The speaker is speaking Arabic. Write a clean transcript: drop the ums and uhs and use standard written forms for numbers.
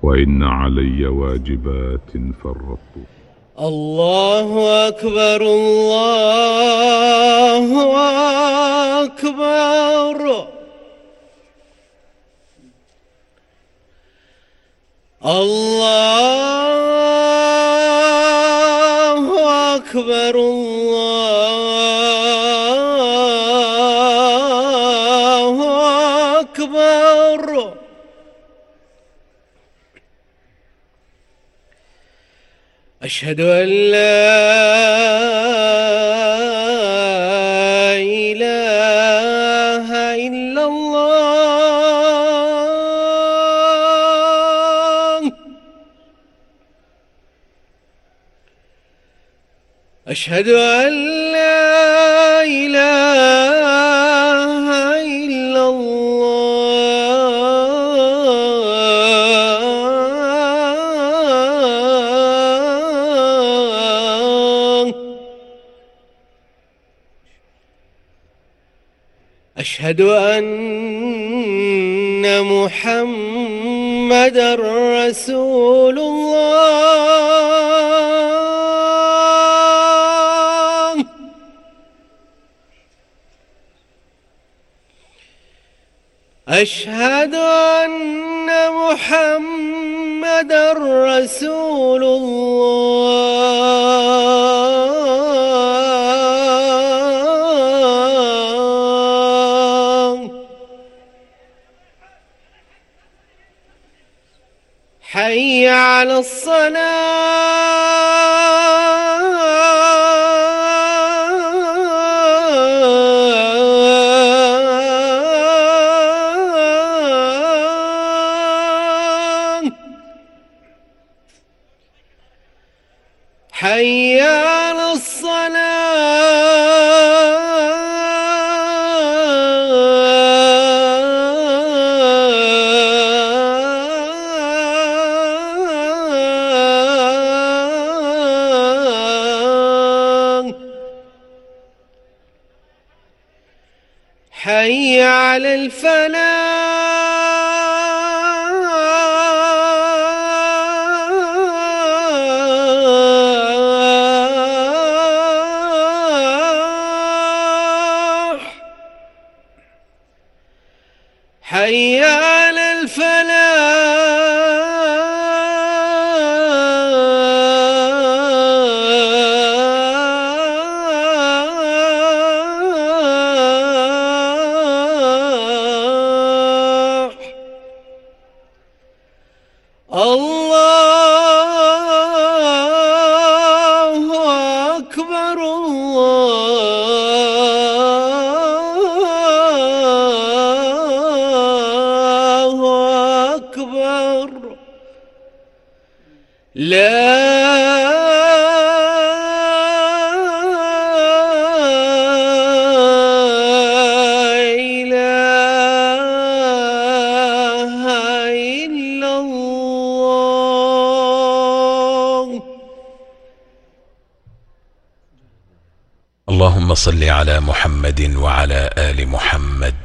وإن علي واجبات فرطت. الله أكبر الله أكبر. الله أكبر الله أكبر. أشهد أن لا إله إلا الله. أشهد أن لا إله إلا الله. أشهد أن محمدًا رسول الله. أشهد أن محمدًا رسول الله. حي على الصلاة. حي على الصلاة. حي على الفلاح. حي على الفلاح. الله أكبر الله أكبر. لا إله إلا الله. اللهم صل على محمد وعلى آل محمد